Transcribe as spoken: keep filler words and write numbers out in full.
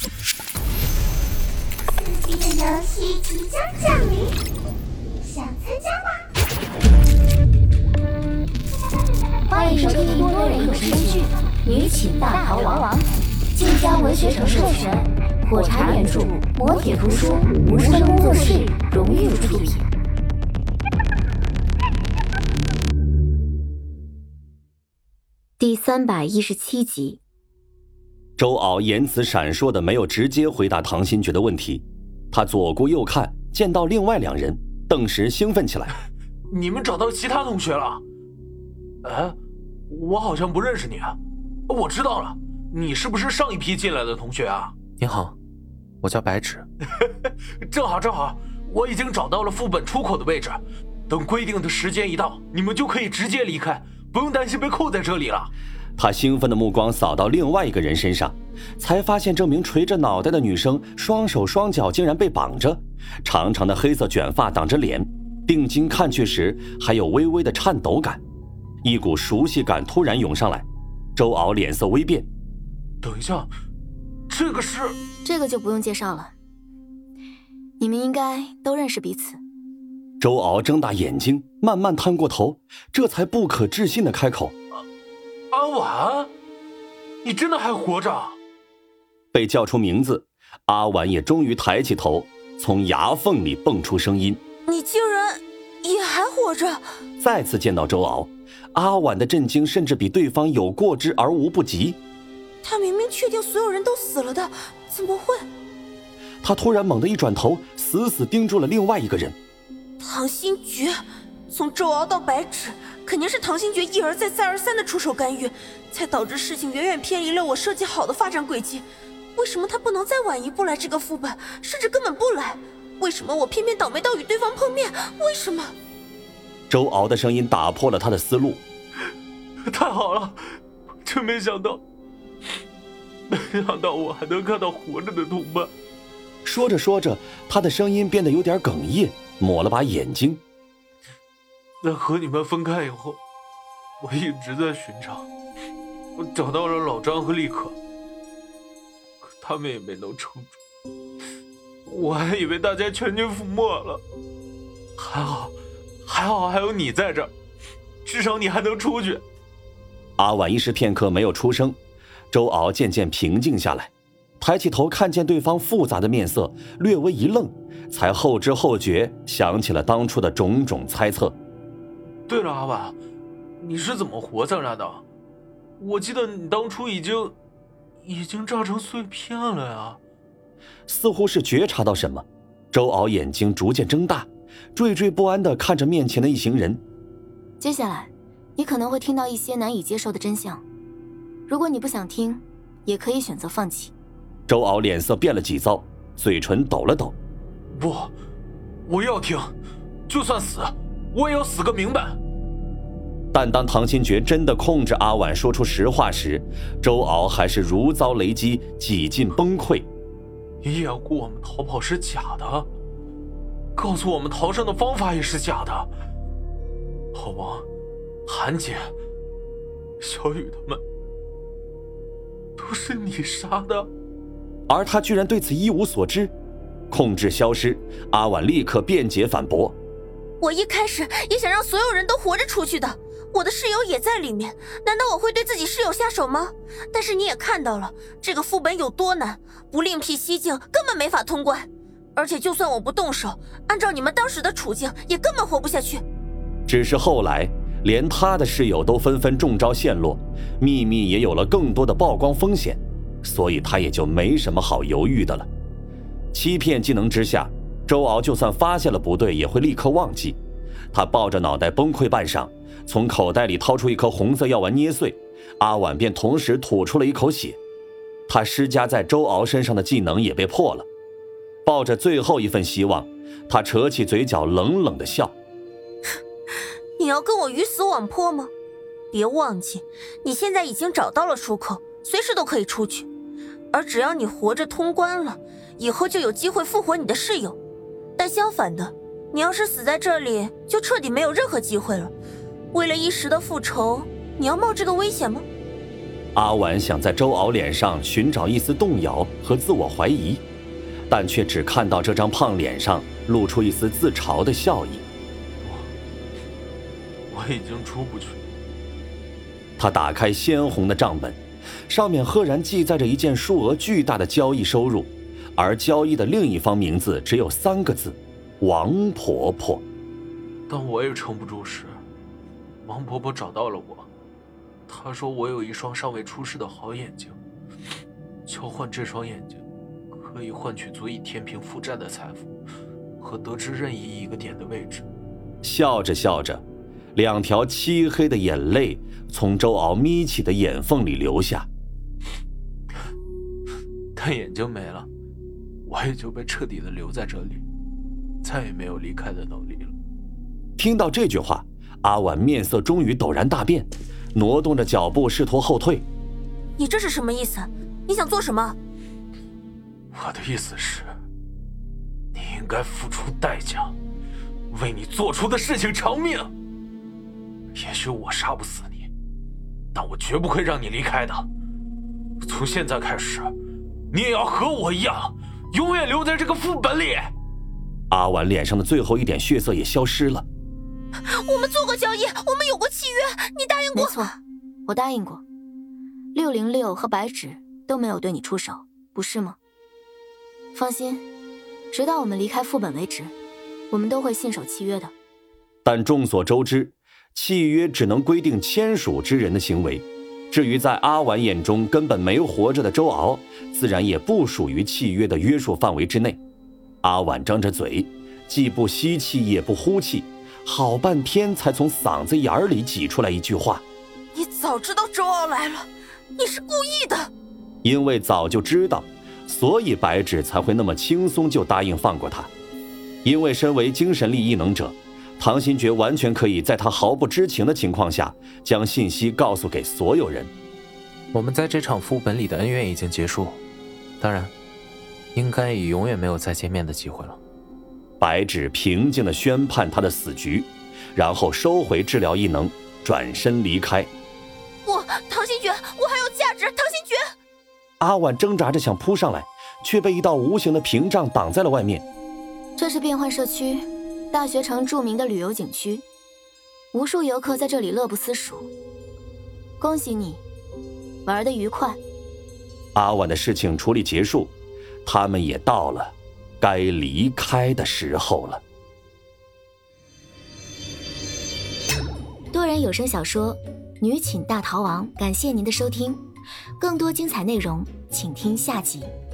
刺激的游戏即将降临，想参加吗？ 欢迎收听多人有声剧《女寝大逃亡》，晋江文学城授权，火柴原著，磨铁图书，无声工作室荣誉出品。第三百一十七集。 周敖言辞闪烁的没有直接回答唐新觉的问题，他左顾右看，见到另外两人，顿时兴奋起来。 你们找到其他同学了？哎，我好像不认识你啊。我知道了，你是不是上一批进来的同学啊？ 你好，我叫白纸。 正好正好，我已经找到了副本出口的位置，等规定的时间一到，你们就可以直接离开，不用担心被扣在这里了。 他兴奋的目光扫到另外一个人身上，才发现这名垂着脑袋的女生双手双脚竟然被绑着，长长的黑色卷发挡着脸，定睛看去时还有微微的颤抖感，一股熟悉感突然涌上来。周敖脸色微变。 等一下，这个是…… 这个就不用介绍了，你们应该都认识彼此。 周敖睁大眼睛，慢慢探过头，这才不可置信地开口： 阿婉，你真的还活着？ 被叫出名字，阿婉也终于抬起头，从牙缝里蹦出声音： 你竟然也还活着！ 再次见到周敖，阿婉的震惊甚至比对方有过之而无不及。 他明明确定所有人都死了的，怎么会？ 他突然猛地一转头，死死盯住了另外一个人。 唐新觉，从周敖到白纸，肯定是唐新觉一而再再而三的出手干预，才导致事情远远偏离了我设计好的发展轨迹。为什么他不能再晚一步来这个副本，甚至根本不来？为什么我偏偏倒霉到与对方碰面？为什么？ 周敖的声音打破了他的思路。 太好了，真没想到，没想到我还能看到活着的同伴。 说着说着，他的声音变得有点哽咽，抹了把眼睛。 在和你们分开以后，我一直在寻找，我找到了老张和立刻，可他们也没能撑住。我还以为大家全军覆没了，还好，还好还有你在这儿，至少你还能出去。 阿婉一时片刻没有出声，周敖渐渐平静下来，抬起头看见对方复杂的面色，略微一愣，才后知后觉想起了当初的种种猜测。 对了，阿婉，你是怎么活下来的？我记得你当初已经已经炸成碎片了呀。 似乎是觉察到什么，周敖眼睛逐渐睁大，惴惴不安地看着面前的一行人。 接下来你可能会听到一些难以接受的真相，如果你不想听，也可以选择放弃。 周敖脸色变了几遭，嘴唇抖了抖。 不，我要听，就算死我也要死个明白。 但当唐新觉真的控制阿婉说出实话时，周敖还是如遭雷击，几近崩溃。 你掩护我们逃跑是假的，告诉我们逃生的方法也是假的。老王、韩姐、小雨他们都是你杀的， 而他居然对此一无所知。控制消失，阿婉立刻辩解反驳： 我一开始也想让所有人都活着出去的，我的室友也在里面，难道我会对自己室友下手吗？但是你也看到了，这个副本有多难，不另辟蹊径根本没法通关，而且就算我不动手，按照你们当时的处境也根本活不下去。 只是后来连他的室友都纷纷中招陷落，秘密也有了更多的曝光风险，所以他也就没什么好犹豫的了。欺骗技能之下，周敖就算发现了不对也会立刻忘记。他抱着脑袋崩溃半晌，从口袋里掏出一颗红色药丸捏碎，阿婉便同时吐出了一口血。他施加在周敖身上的技能也被破了。抱着最后一份希望，他扯起嘴角冷冷地笑。 你要跟我鱼死网破吗？别忘记，你现在已经找到了出口，随时都可以出去。而只要你活着通关了，以后就有机会复活你的室友。但相反的，你要是死在这里，就彻底没有任何机会了。为了一时的复仇，你要冒这个危险吗？ 阿婉想在周敖脸上寻找一丝动摇和自我怀疑，但却只看到这张胖脸上露出一丝自嘲的笑意。 我我已经出不去。 他打开鲜红的账本，上面赫然记载着一件数额巨大的交易收入，而交易的另一方名字只有三个字：王婆婆。 但我也撑不住时，王婆婆找到了我，她说我有一双尚未出世的好眼睛，交换这双眼睛可以换取足以填平负债的财富和得知任意一个点的位置。 笑着笑着，两条漆黑的眼泪从周敖眯起的眼缝里流下。 但眼睛没了，我也就被彻底的留在这里，再也没有离开的能力了。 听到这句话，阿婉面色终于陡然大变，挪动着脚步试图后退。 你这是什么意思？你想做什么？ 我的意思是，你应该付出代价，为你做出的事情偿命。也许我杀不死你，但我绝不会让你离开的。从现在开始，你也要和我一样，永远留在这个副本里。 阿婉脸上的最后一点血色也消失了。 我们做过交易，我们有过契约，你答应过。 没错，我答应过。六零六和白纸都没有对你出手，不是吗？放心，直到我们离开副本为止，我们都会信守契约的。 但众所周知，契约只能规定签署之人的行为，至于在阿婉眼中根本没活着的周敖，自然也不属于契约的约束范围之内。阿婉张着嘴，既不吸气也不呼气，好半天才从嗓子眼里挤出来一句话： 你早知道周敖来了，你是故意的。 因为早就知道，所以白纸才会那么轻松就答应放过他。因为身为精神力异能者，唐新觉完全可以在他毫不知情的情况下，将信息告诉给所有人。 我们在这场副本里的恩怨已经结束，当然，应该也永远没有再见面的机会了。 白纸平静地宣判他的死局，然后收回治疗异能，转身离开。 我唐新觉，我还有价值，唐新觉。 阿婉挣扎着想扑上来，却被一道无形的屏障挡在了外面。 这是变幻社区，大学城著名的旅游景区，无数游客在这里乐不思蜀。恭喜你，玩得愉快。 阿婉的事情处理结束，他们也到了该离开的时候了。 多人有声小说《女寝大逃亡》，感谢您的收听，更多精彩内容请听下集。